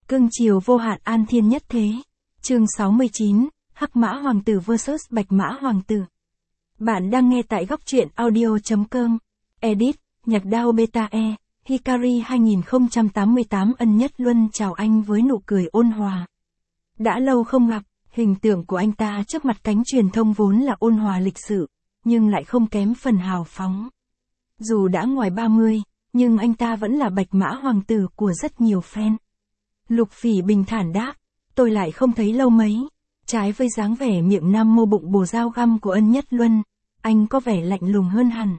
Cưng chiều vô hạn an thiên nhất thế. Chương 69, Hắc Mã Hoàng tử vs Bạch Mã Hoàng tử. Bạn đang nghe tại góc truyện audio.com. Edit, Nhạc Đao Beta E, Hikari 2088 Ân Nhất Luân chào anh với nụ cười ôn hòa. Đã lâu không gặp, hình tượng của anh ta trước mặt cánh truyền thông vốn là ôn hòa lịch sự, nhưng lại không kém phần hào phóng. Dù đã ngoài 30, nhưng anh ta vẫn là Bạch Mã Hoàng tử của rất nhiều fan. Lục Phỉ bình thản đáp, tôi lại không thấy lâu mấy. Trái với dáng vẻ miệng nam mô bụng bồ dao găm của Ân Nhất Luân, anh có vẻ lạnh lùng hơn hẳn.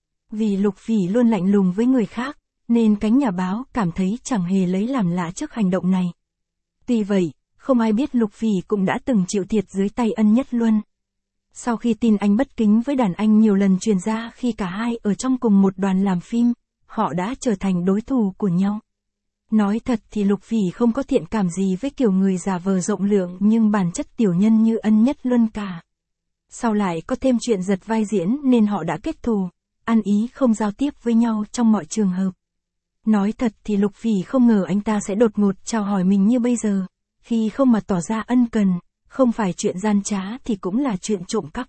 Vì Lục Phỉ luôn lạnh lùng với người khác, nên cánh nhà báo cảm thấy chẳng hề lấy làm lạ trước hành động này. Tuy vậy, không ai biết Lục Phỉ cũng đã từng chịu thiệt dưới tay Ân Nhất Luân. Sau khi tin anh bất kính với đàn anh nhiều lần truyền ra khi cả hai ở trong cùng một đoàn làm phim, họ đã trở thành đối thủ của nhau. Nói thật thì Lục Phỉ không có thiện cảm gì với kiểu người giả vờ rộng lượng nhưng bản chất tiểu nhân như Ân Nhất Luân cả. Sau lại có thêm chuyện giật vai diễn nên họ đã kết thù, ăn ý không giao tiếp với nhau trong mọi trường hợp. Nói thật thì Lục Phỉ không ngờ anh ta sẽ đột ngột chào hỏi mình như bây giờ, khi không mà tỏ ra ân cần, không phải chuyện gian trá thì cũng là chuyện trộm cắp.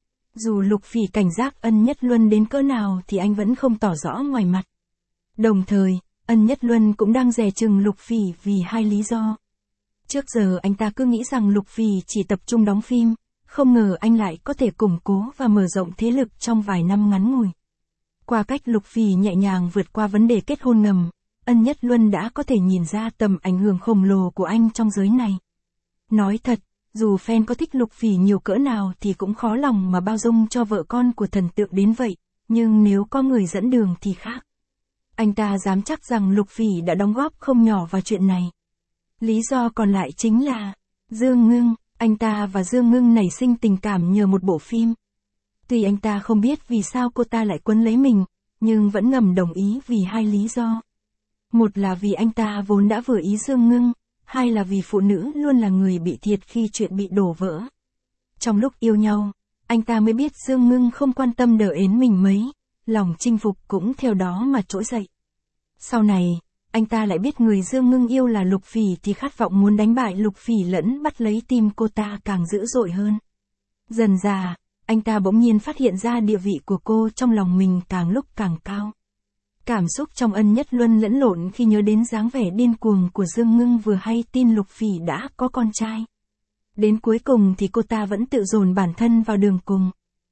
Dù Lục Phỉ cảnh giác Ân Nhất Luân đến cỡ nào thì anh vẫn không tỏ rõ ngoài mặt. Đồng thời, Ân Nhất Luân cũng đang dè chừng Lục Phỉ vì hai lý do. Trước giờ anh ta cứ nghĩ rằng Lục Phỉ chỉ tập trung đóng phim, không ngờ anh lại có thể củng cố và mở rộng thế lực trong vài năm ngắn ngủi. Qua cách Lục Phỉ nhẹ nhàng vượt qua vấn đề kết hôn ngầm, Ân Nhất Luân đã có thể nhìn ra tầm ảnh hưởng khổng lồ của anh trong giới này. Nói thật, dù fan có thích Lục Phỉ nhiều cỡ nào thì cũng khó lòng mà bao dung cho vợ con của thần tượng đến vậy, nhưng nếu có người dẫn đường thì khác. Anh ta dám chắc rằng Lục Phỉ đã đóng góp không nhỏ vào chuyện này. Lý do còn lại chính là Dương Ngưng, anh ta và Dương Ngưng nảy sinh tình cảm nhờ một bộ phim. Tuy anh ta không biết vì sao cô ta lại quấn lấy mình, nhưng vẫn ngầm đồng ý vì hai lý do. Một là vì anh ta vốn đã vừa ý Dương Ngưng, hai là vì phụ nữ luôn là người bị thiệt khi chuyện bị đổ vỡ. Trong lúc yêu nhau, anh ta mới biết Dương Ngưng không quan tâm đỡ ến mình mấy, lòng chinh phục cũng theo đó mà trỗi dậy. Sau này, anh ta lại biết người Dương Ngưng yêu là Lục Phỉ thì khát vọng muốn đánh bại Lục Phỉ lẫn bắt lấy tim cô ta càng dữ dội hơn. Dần dà, anh ta bỗng nhiên phát hiện ra địa vị của cô trong lòng mình càng lúc càng cao. Cảm xúc trong Ân Nhất Luân lẫn lộn khi nhớ đến dáng vẻ điên cuồng của Dương Ngưng vừa hay tin Lục Phỉ đã có con trai. Đến cuối cùng thì cô ta vẫn tự dồn bản thân vào đường cùng.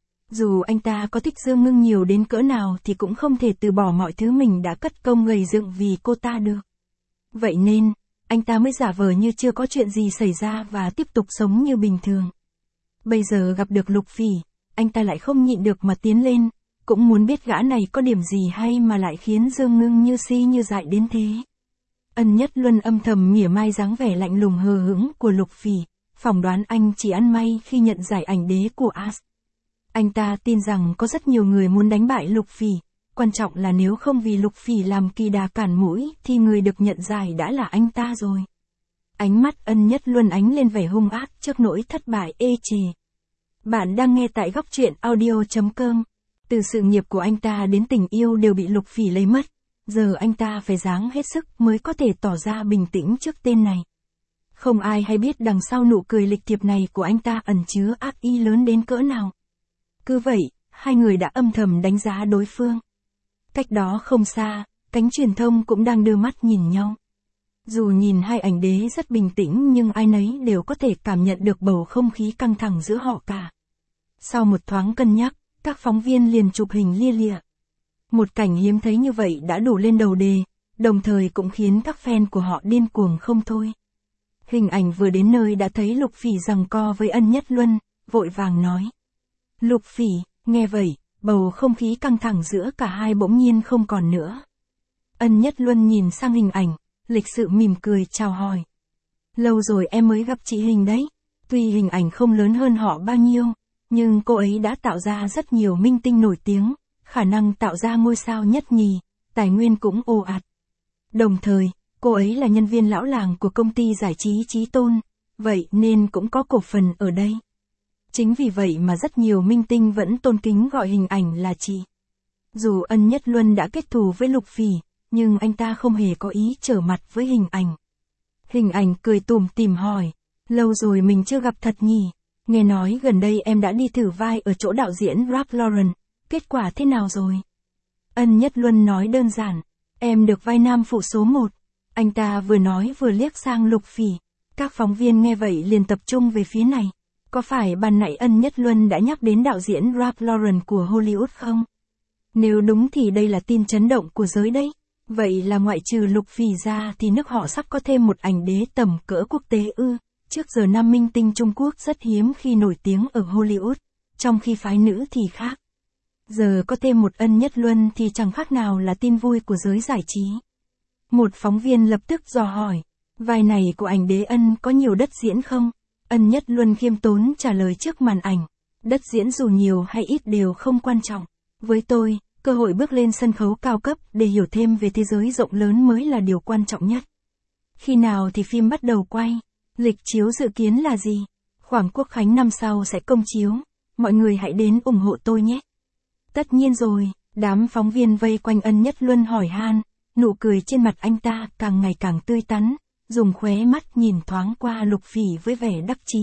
Dù anh ta có thích Dương Ngưng nhiều đến cỡ nào thì cũng không thể từ bỏ mọi thứ mình đã cất công gầy dựng vì cô ta được. Vậy nên, anh ta mới giả vờ như chưa có chuyện gì xảy ra và tiếp tục sống như bình thường. Bây giờ gặp được Lục Phỉ, anh ta lại không nhịn được mà tiến lên, cũng muốn biết gã này có điểm gì hay mà lại khiến Dương Ngưng như si như dại đến thế. Ân Nhất Luân âm thầm mỉa mai dáng vẻ lạnh lùng hờ hững của Lục Phỉ, phỏng đoán anh chỉ ăn may khi nhận giải ảnh đế của AS. Anh ta tin rằng có rất nhiều người muốn đánh bại Lục Phỉ, quan trọng là nếu không vì Lục Phỉ làm kỳ đà cản mũi thì người được nhận giải đã là anh ta rồi. Ánh mắt Ân Nhất Luân ánh lên vẻ hung ác trước nỗi thất bại ê chề. Bạn đang nghe tại góc truyện audio.com. Từ sự nghiệp của anh ta đến tình yêu đều bị Lục Phỉ lấy mất, giờ anh ta phải ráng hết sức mới có thể tỏ ra bình tĩnh trước tên này. Không ai hay biết đằng sau nụ cười lịch thiệp này của anh ta ẩn chứa ác ý lớn đến cỡ nào. Cứ vậy, hai người đã âm thầm đánh giá đối phương. Cách đó không xa, cánh truyền thông cũng đang đưa mắt nhìn nhau. Dù nhìn hai ảnh đế rất bình tĩnh nhưng ai nấy đều có thể cảm nhận được bầu không khí căng thẳng giữa họ cả. Sau một thoáng cân nhắc, các phóng viên liền chụp hình lia lịa. Một cảnh hiếm thấy như vậy đã đủ lên đầu đề, đồng thời cũng khiến các fan của họ điên cuồng không thôi. Hình ảnh vừa đến nơi đã thấy Lục Phỉ giằng co với Ân Nhất Luân, vội vàng nói. Lục Phỉ, nghe vậy, bầu không khí căng thẳng giữa cả hai bỗng nhiên không còn nữa. Ân Nhất Luân nhìn sang hình ảnh, lịch sự mỉm cười chào hỏi. Lâu rồi em mới gặp chị Hình đấy, tuy hình ảnh không lớn hơn họ bao nhiêu, nhưng cô ấy đã tạo ra rất nhiều minh tinh nổi tiếng, khả năng tạo ra ngôi sao nhất nhì, tài nguyên cũng ồ ạt. Đồng thời, cô ấy là nhân viên lão làng của công ty giải trí Chí Tôn, vậy nên cũng có cổ phần ở đây. Chính vì vậy mà rất nhiều minh tinh vẫn tôn kính gọi hình ảnh là chị. Dù Ân Nhất Luân đã kết thù với Lục Phỉ, nhưng anh ta không hề có ý trở mặt với hình ảnh. Hình ảnh cười tủm tỉm hỏi. Lâu rồi mình chưa gặp thật nhỉ. Nghe nói gần đây em đã đi thử vai ở chỗ đạo diễn Ralph Lauren. Kết quả thế nào rồi? Ân Nhất Luân nói đơn giản. Em được vai nam phụ số 1. Anh ta vừa nói vừa liếc sang Lục Phỉ. Các phóng viên nghe vậy liền tập trung về phía này. Có phải ban nãy Ân Nhất Luân đã nhắc đến đạo diễn Ralph Lauren của Hollywood không? Nếu đúng thì đây là tin chấn động của giới đấy. Vậy là ngoại trừ Lục Phỉ ra thì nước họ sắp có thêm một ảnh đế tầm cỡ quốc tế ư. Trước giờ nam minh tinh Trung Quốc rất hiếm khi nổi tiếng ở Hollywood, trong khi phái nữ thì khác. Giờ có thêm một Ân Nhất Luân thì chẳng khác nào là tin vui của giới giải trí. Một phóng viên lập tức dò hỏi, vai này của ảnh đế Ân có nhiều đất diễn không? Ân Nhất Luân khiêm tốn trả lời trước màn ảnh, đất diễn dù nhiều hay ít đều không quan trọng. Với tôi, cơ hội bước lên sân khấu cao cấp để hiểu thêm về thế giới rộng lớn mới là điều quan trọng nhất. Khi nào thì phim bắt đầu quay? Lịch chiếu dự kiến là gì? Khoảng Quốc khánh năm sau sẽ công chiếu. Mọi người hãy đến ủng hộ tôi nhé. Tất nhiên rồi, đám phóng viên vây quanh Ân Nhất Luân hỏi han, nụ cười trên mặt anh ta càng ngày càng tươi tắn, dùng khóe mắt nhìn thoáng qua Lục Phỉ với vẻ đắc chí.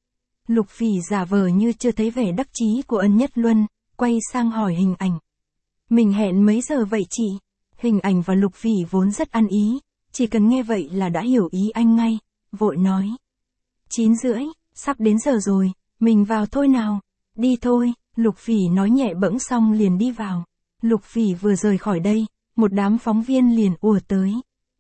Lục Phỉ giả vờ như chưa thấy vẻ đắc chí của Ân Nhất Luân, quay sang hỏi hình ảnh. Mình hẹn mấy giờ vậy chị? Hình ảnh và Lục Phỉ vốn rất ăn ý, chỉ cần nghe vậy là đã hiểu ý anh ngay, vội nói. 9:30, sắp đến giờ rồi, mình vào thôi nào. Đi thôi, Lục Phỉ nói nhẹ bẫng xong liền đi vào. Lục Phỉ vừa rời khỏi đây, một đám phóng viên liền ùa tới.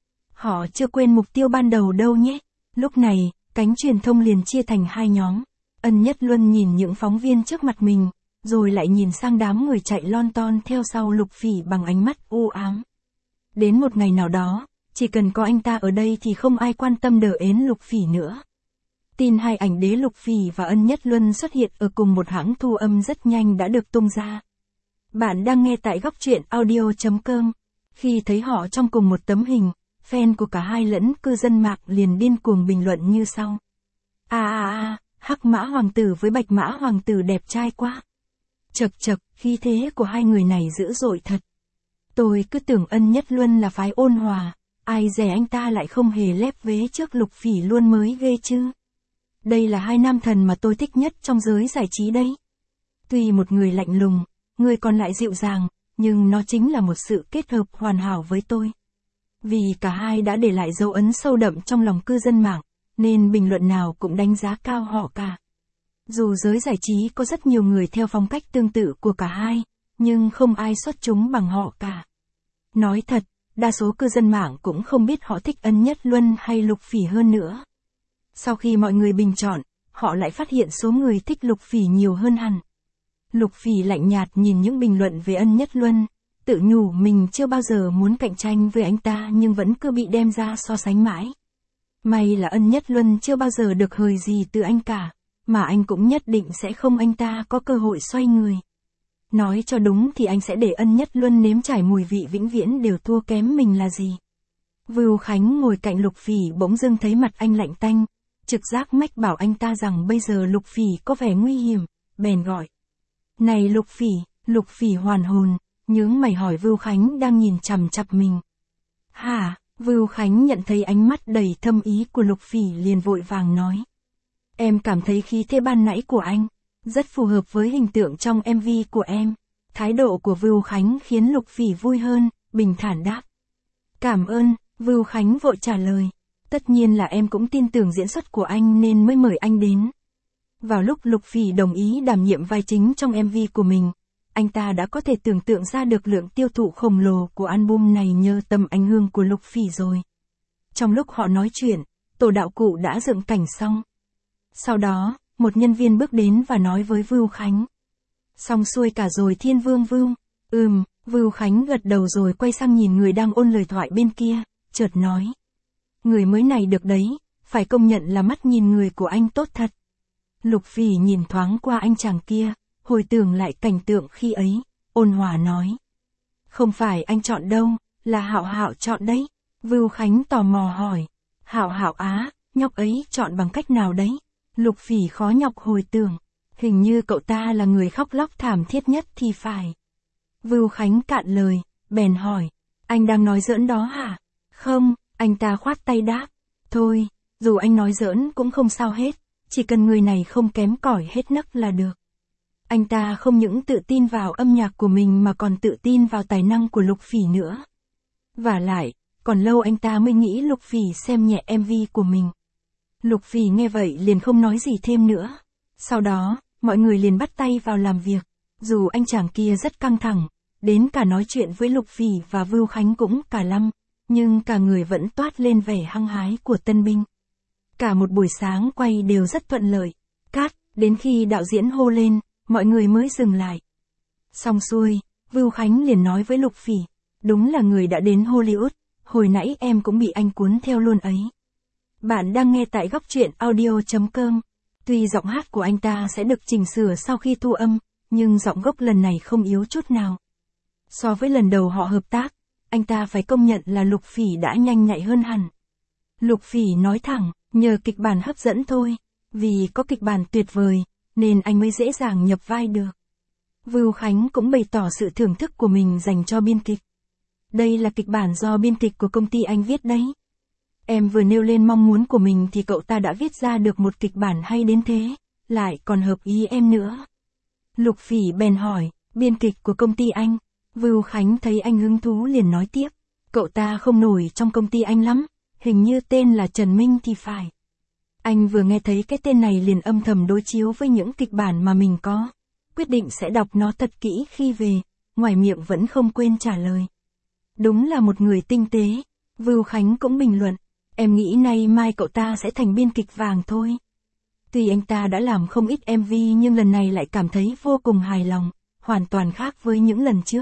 Họ chưa quên mục tiêu ban đầu đâu nhé. Lúc này, cánh truyền thông liền chia thành hai nhóm. Ân Nhất Luân nhìn những phóng viên trước mặt mình, rồi lại nhìn sang đám người chạy lon ton theo sau Lục Phỉ bằng ánh mắt u ám. Đến một ngày nào đó, chỉ cần có anh ta ở đây thì không ai quan tâm đờ ến Lục Phỉ nữa. Tin hai ảnh đế Lục Phỉ và Ân Nhất Luân xuất hiện ở cùng một hãng thu âm rất nhanh đã được tung ra. Bạn đang nghe tại góc truyện audio.com. Khi thấy họ trong cùng một tấm hình, fan của cả hai lẫn cư dân mạng liền điên cuồng bình luận như sau. Hắc Mã Hoàng tử với Bạch Mã Hoàng tử đẹp trai quá. Chậc chậc, khí thế của hai người này dữ dội thật. Tôi cứ tưởng Ân Nhất Luân là phái ôn hòa, ai dè anh ta lại không hề lép vế trước Lục Phỉ luôn mới ghê chứ. Đây là hai nam thần mà tôi thích nhất trong giới giải trí đấy. Tuy một người lạnh lùng, người còn lại dịu dàng, nhưng nó chính là một sự kết hợp hoàn hảo với tôi. Vì cả hai đã để lại dấu ấn sâu đậm trong lòng cư dân mạng, nên bình luận nào cũng đánh giá cao họ cả. Dù giới giải trí có rất nhiều người theo phong cách tương tự của cả hai, nhưng không ai xuất chúng bằng họ cả. Nói thật, đa số cư dân mạng cũng không biết họ thích Ân Nhất Luân hay Lục Phỉ hơn nữa. Sau khi mọi người bình chọn, họ lại phát hiện số người thích Lục Phỉ nhiều hơn hẳn. Lục Phỉ lạnh nhạt nhìn những bình luận về Ân Nhất Luân, tự nhủ mình chưa bao giờ muốn cạnh tranh với anh ta nhưng vẫn cứ bị đem ra so sánh mãi. May là Ân Nhất Luân chưa bao giờ được hời gì từ anh cả, mà anh cũng nhất định sẽ không anh ta có cơ hội xoay người. Nói cho đúng thì anh sẽ để Ân Nhất Luân nếm trải mùi vị vĩnh viễn đều thua kém mình là gì. Vưu Khánh ngồi cạnh Lục Phỉ bỗng dưng thấy mặt anh lạnh tanh, trực giác mách bảo anh ta rằng bây giờ Lục Phỉ có vẻ nguy hiểm, bèn gọi. Này Lục Phỉ hoàn hồn, nhướng mày hỏi Vưu Khánh đang nhìn chằm chằm mình. Hả? Vưu Khánh nhận thấy ánh mắt đầy thâm ý của Lục Phỉ liền vội vàng nói. Em cảm thấy khí thế ban nãy của anh rất phù hợp với hình tượng trong MV của em. Thái độ của Vưu Khánh khiến Lục Phỉ vui hơn, bình thản đáp. Cảm ơn, Vưu Khánh vội trả lời. Tất nhiên là em cũng tin tưởng diễn xuất của anh nên mới mời anh đến. Vào lúc Lục Phỉ đồng ý đảm nhiệm vai chính trong MV của mình, anh ta đã có thể tưởng tượng ra được lượng tiêu thụ khổng lồ của album này nhờ tầm ảnh hưởng của Lục Phỉ rồi. Trong lúc họ nói chuyện, tổ đạo cụ đã dựng cảnh xong. Sau đó, một nhân viên bước đến và nói với Vưu Khánh. Xong xuôi cả rồi Thiên Vương Vưu. Vưu Khánh gật đầu rồi quay sang nhìn người đang ôn lời thoại bên kia, chợt nói. Người mới này được đấy, phải công nhận là mắt nhìn người của anh tốt thật. Lục Phỉ nhìn thoáng qua anh chàng kia, hồi tưởng lại cảnh tượng khi ấy, ôn hòa nói. Không phải anh chọn đâu, là Hạo Hạo chọn đấy. Vưu Khánh tò mò hỏi. Hạo Hạo á, nhóc ấy chọn bằng cách nào đấy? Lục Phỉ khó nhọc hồi tưởng. Hình như cậu ta là người khóc lóc thảm thiết nhất thì phải. Vưu Khánh cạn lời, bèn hỏi. Anh đang nói giỡn đó hả? Không, anh ta khoát tay đáp. Thôi, dù anh nói giỡn cũng không sao hết, chỉ cần người này không kém cỏi hết nấc là được. Anh ta không những tự tin vào âm nhạc của mình mà còn tự tin vào tài năng của Lục Phỉ nữa. Vả lại, còn lâu anh ta mới nghĩ Lục Phỉ xem nhẹ MV của mình. Lục Phỉ nghe vậy liền không nói gì thêm nữa. Sau đó, mọi người liền bắt tay vào làm việc. Dù anh chàng kia rất căng thẳng, đến cả nói chuyện với Lục Phỉ và Vưu Khánh cũng cả lăm, nhưng cả người vẫn toát lên vẻ hăng hái của tân binh. Cả một buổi sáng quay đều rất thuận lợi. Cát, đến khi đạo diễn hô lên, mọi người mới dừng lại. Xong xuôi, Vưu Khánh liền nói với Lục Phỉ, đúng là người đã đến Hollywood, hồi nãy em cũng bị anh cuốn theo luôn ấy. Bạn đang nghe tại góc truyện audio.com. Tuy giọng hát của anh ta sẽ được chỉnh sửa sau khi thu âm, nhưng giọng gốc lần này không yếu chút nào. So với lần đầu họ hợp tác, anh ta phải công nhận là Lục Phỉ đã nhanh nhạy hơn hẳn. Lục Phỉ nói thẳng, nhờ kịch bản hấp dẫn thôi, vì có kịch bản tuyệt vời, nên anh mới dễ dàng nhập vai được. Vưu Khánh cũng bày tỏ sự thưởng thức của mình dành cho biên kịch. Đây là kịch bản do biên kịch của công ty anh viết đấy. Em vừa nêu lên mong muốn của mình thì cậu ta đã viết ra được một kịch bản hay đến thế, lại còn hợp ý em nữa. Lục Phỉ bèn hỏi, biên kịch của công ty anh. Vưu Khánh thấy anh hứng thú liền nói tiếp, cậu ta không nổi trong công ty anh lắm, hình như tên là Trần Minh thì phải. Anh vừa nghe thấy cái tên này liền âm thầm đối chiếu với những kịch bản mà mình có, quyết định sẽ đọc nó thật kỹ khi về, ngoài miệng vẫn không quên trả lời. Đúng là một người tinh tế. Vưu Khánh cũng bình luận, em nghĩ nay mai cậu ta sẽ thành biên kịch vàng thôi. Tuy anh ta đã làm không ít MV nhưng lần này lại cảm thấy vô cùng hài lòng, hoàn toàn khác với những lần trước.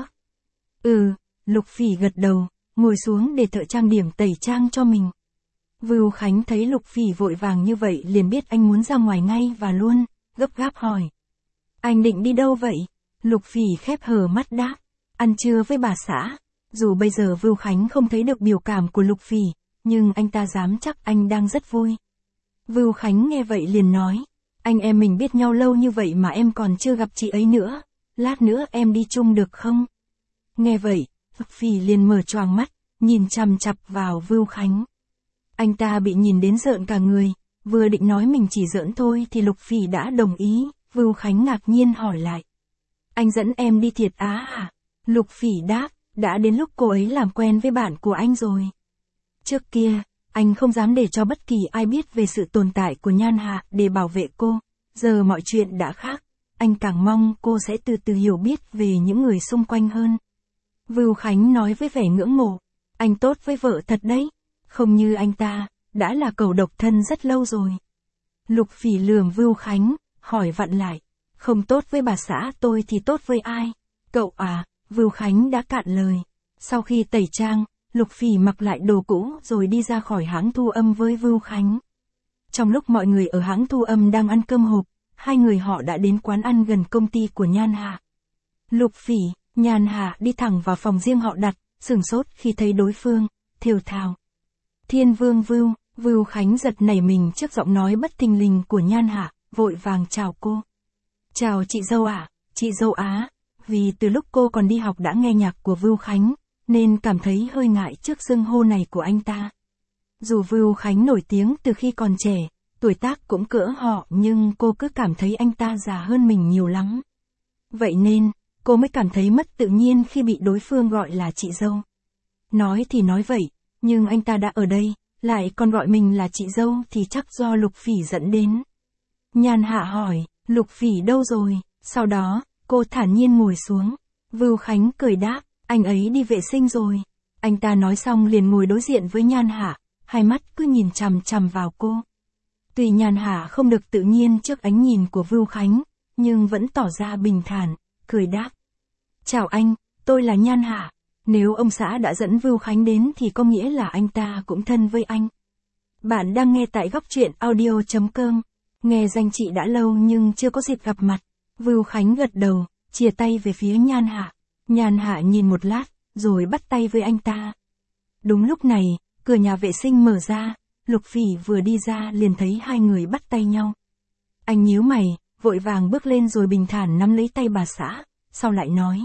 Lục Phỉ gật đầu, ngồi xuống để thợ trang điểm tẩy trang cho mình. Vưu Khánh thấy Lục Phỉ vội vàng như vậy liền biết anh muốn ra ngoài ngay và luôn, gấp gáp hỏi. Anh định đi đâu vậy? Lục Phỉ khép hờ mắt đáp, ăn trưa với bà xã. Dù bây giờ Vưu Khánh không thấy được biểu cảm của Lục Phỉ, nhưng anh ta dám chắc anh đang rất vui. Vưu Khánh nghe vậy liền nói, anh em mình biết nhau lâu như vậy mà em còn chưa gặp chị ấy nữa, lát nữa em đi chung được không? Nghe vậy, Lục Phỉ liền mở choàng mắt, nhìn chằm chằm vào Vưu Khánh. Anh ta bị nhìn đến rợn cả người, vừa định nói mình chỉ giỡn thôi thì Lục Phỉ đã đồng ý. Vưu Khánh ngạc nhiên hỏi lại, anh dẫn em đi thiệt á hả? Lục Phỉ đáp, đã đến lúc cô ấy làm quen với bạn của anh rồi. Trước kia, anh không dám để cho bất kỳ ai biết về sự tồn tại của Nhan Hạ để bảo vệ cô, giờ mọi chuyện đã khác, anh càng mong cô sẽ từ từ hiểu biết về những người xung quanh hơn. Vưu Khánh nói với vẻ ngưỡng mộ, anh tốt với vợ thật đấy, không như anh ta, đã là cẩu độc thân rất lâu rồi. Lục Phỉ lườm Vưu Khánh, hỏi vặn lại, không tốt với bà xã tôi thì tốt với ai? Cậu à? Vưu Khánh đã cạn lời. Sau khi tẩy trang, Lục Phỉ mặc lại đồ cũ rồi đi ra khỏi hãng thu âm với Vưu Khánh. Trong lúc mọi người ở hãng thu âm đang ăn cơm hộp, hai người họ đã đến quán ăn gần công ty của Nhan Hạ. Lục Phỉ, Nhan Hạ đi thẳng vào phòng riêng họ đặt, sửng sốt khi thấy đối phương, thều thào. Thiên Vương Vưu. Vưu Khánh giật nảy mình trước giọng nói bất thình lình của Nhan Hạ, vội vàng chào cô. Chào chị dâu ạ, chị dâu Á. Vì từ lúc cô còn đi học đã nghe nhạc của Vưu Khánh, nên cảm thấy hơi ngại trước xưng hô này của anh ta. Dù Vưu Khánh nổi tiếng từ khi còn trẻ, tuổi tác cũng cỡ họ nhưng cô cứ cảm thấy anh ta già hơn mình nhiều lắm. Vậy nên, cô mới cảm thấy mất tự nhiên khi bị đối phương gọi là chị dâu. Nói thì nói vậy, nhưng anh ta đã ở đây, lại còn gọi mình là chị dâu thì chắc do Lục Phỉ dẫn đến. Nhan Hạ hỏi, Lục Phỉ đâu rồi? Sau đó, cô thản nhiên ngồi xuống. Vưu Khánh cười đáp, anh ấy đi vệ sinh rồi. Anh ta nói xong liền ngồi đối diện với Nhan Hạ, hai mắt cứ nhìn chằm chằm vào cô. Tuy Nhan Hạ không được tự nhiên trước ánh nhìn của Vưu Khánh, nhưng vẫn tỏ ra bình thản, cười đáp. Chào anh, tôi là Nhan Hạ. Nếu ông xã đã dẫn Vưu Khánh đến thì có nghĩa là anh ta cũng thân với anh. Bạn đang nghe tại góc truyện audio.com. Nghe danh chị đã lâu nhưng chưa có dịp gặp mặt. Vưu Khánh gật đầu, chìa tay về phía Nhan Hạ. Nhan Hạ nhìn một lát, rồi bắt tay với anh ta. Đúng lúc này, cửa nhà vệ sinh mở ra, Lục Phỉ vừa đi ra liền thấy hai người bắt tay nhau. Anh nhíu mày, vội vàng bước lên rồi bình thản nắm lấy tay bà xã, sau lại nói.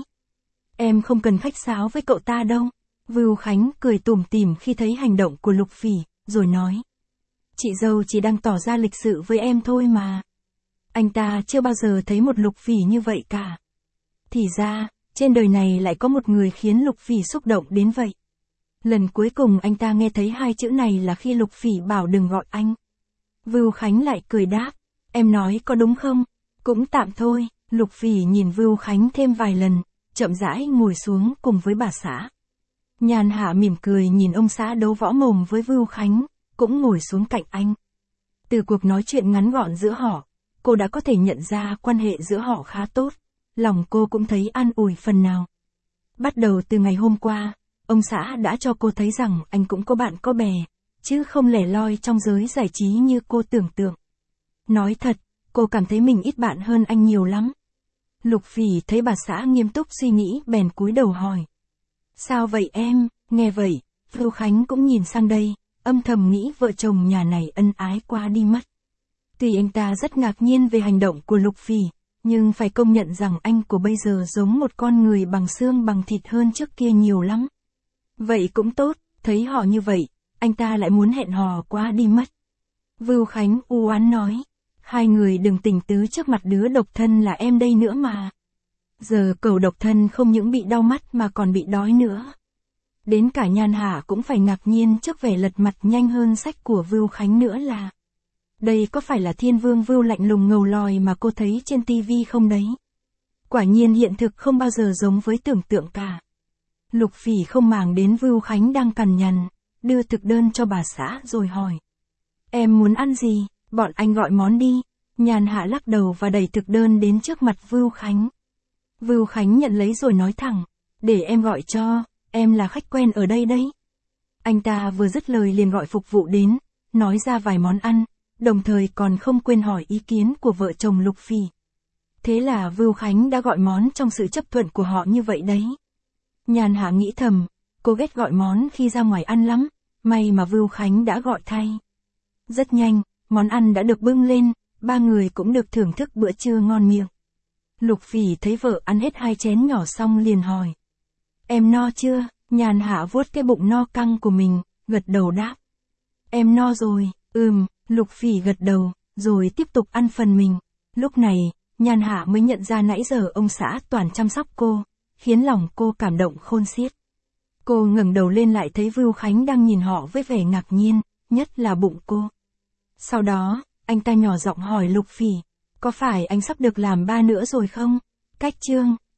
Em không cần khách sáo với cậu ta đâu. Vưu Khánh cười tủm tỉm khi thấy hành động của Lục Phỉ, rồi nói. Chị dâu chỉ đang tỏ ra lịch sự với em thôi mà. Anh ta chưa bao giờ thấy một Lục Phỉ như vậy cả. Thì ra, trên đời này lại có một người khiến Lục Phỉ xúc động đến vậy. Lần cuối cùng anh ta nghe thấy hai chữ này là khi Lục Phỉ bảo đừng gọi anh. Vưu Khánh lại cười đáp, em nói có đúng không? Cũng tạm thôi. Lục Phỉ nhìn Vưu Khánh thêm vài lần, chậm rãi ngồi xuống cùng với bà xã. Nhàn Hạ mỉm cười nhìn ông xã đấu võ mồm với Vưu Khánh, cũng ngồi xuống cạnh anh. Từ cuộc nói chuyện ngắn gọn giữa họ, cô đã có thể nhận ra quan hệ giữa họ khá tốt, lòng cô cũng thấy an ủi phần nào. Bắt đầu từ ngày hôm qua, ông xã đã cho cô thấy rằng anh cũng có bạn có bè, chứ không lẻ loi trong giới giải trí như cô tưởng tượng. Nói thật, cô cảm thấy mình ít bạn hơn anh nhiều lắm. Lục Phỉ thấy bà xã nghiêm túc suy nghĩ bèn cúi đầu hỏi. Sao vậy em? Nghe vậy, Vưu Khánh cũng nhìn sang đây, âm thầm nghĩ vợ chồng nhà này ân ái quá đi mất. Tuy anh ta rất ngạc nhiên về hành động của Lục Phỉ, nhưng phải công nhận rằng anh của bây giờ giống một con người bằng xương bằng thịt hơn trước kia nhiều lắm. Vậy cũng tốt, thấy họ như vậy, anh ta lại muốn hẹn hò quá đi mất. Vưu Khánh u oán nói, hai người đừng tình tứ trước mặt đứa độc thân là em đây nữa mà. Giờ cậu độc thân không những bị đau mắt mà còn bị đói nữa. Đến cả Nhan Hạ cũng phải ngạc nhiên trước vẻ lật mặt nhanh hơn sách của Vưu Khánh nữa là. Đây có phải là Thiên Vương Vưu lạnh lùng ngầu lòi mà cô thấy trên tivi không đấy? Quả nhiên hiện thực không bao giờ giống với tưởng tượng cả. Lục Phỉ không màng đến Vưu Khánh đang cằn nhằn, đưa thực đơn cho bà xã rồi hỏi. Em muốn ăn gì? Bọn anh gọi món đi. Nhàn Hạ lắc đầu và đẩy thực đơn đến trước mặt Vưu Khánh. Vưu Khánh nhận lấy rồi nói thẳng, để em gọi cho, em là khách quen ở đây đấy. Anh ta vừa dứt lời liền gọi phục vụ đến, nói ra vài món ăn, đồng thời còn không quên hỏi ý kiến của vợ chồng Lục Phỉ. Thế là Vưu Khánh đã gọi món trong sự chấp thuận của họ như vậy đấy. Nhàn Hạ nghĩ thầm, cô ghét gọi món khi ra ngoài ăn lắm, may mà Vưu Khánh đã gọi thay. Rất nhanh, món ăn đã được bưng lên, ba người cũng được thưởng thức bữa trưa ngon miệng. Lục Phỉ thấy vợ ăn hết 2 chén nhỏ xong liền hỏi. Em no chưa? Nhàn Hạ vuốt cái bụng no căng của mình, gật đầu đáp. Em no rồi, Lục Phỉ gật đầu, rồi tiếp tục ăn phần mình. Lúc này, Nhàn Hạ mới nhận ra nãy giờ ông xã toàn chăm sóc cô, khiến lòng cô cảm động khôn xiết. Cô ngẩng đầu lên lại thấy Vưu Khánh đang nhìn họ với vẻ ngạc nhiên, nhất là bụng cô. Sau đó, anh ta nhỏ giọng hỏi Lục Phỉ, có phải anh sắp được làm ba nữa rồi không? Cách chương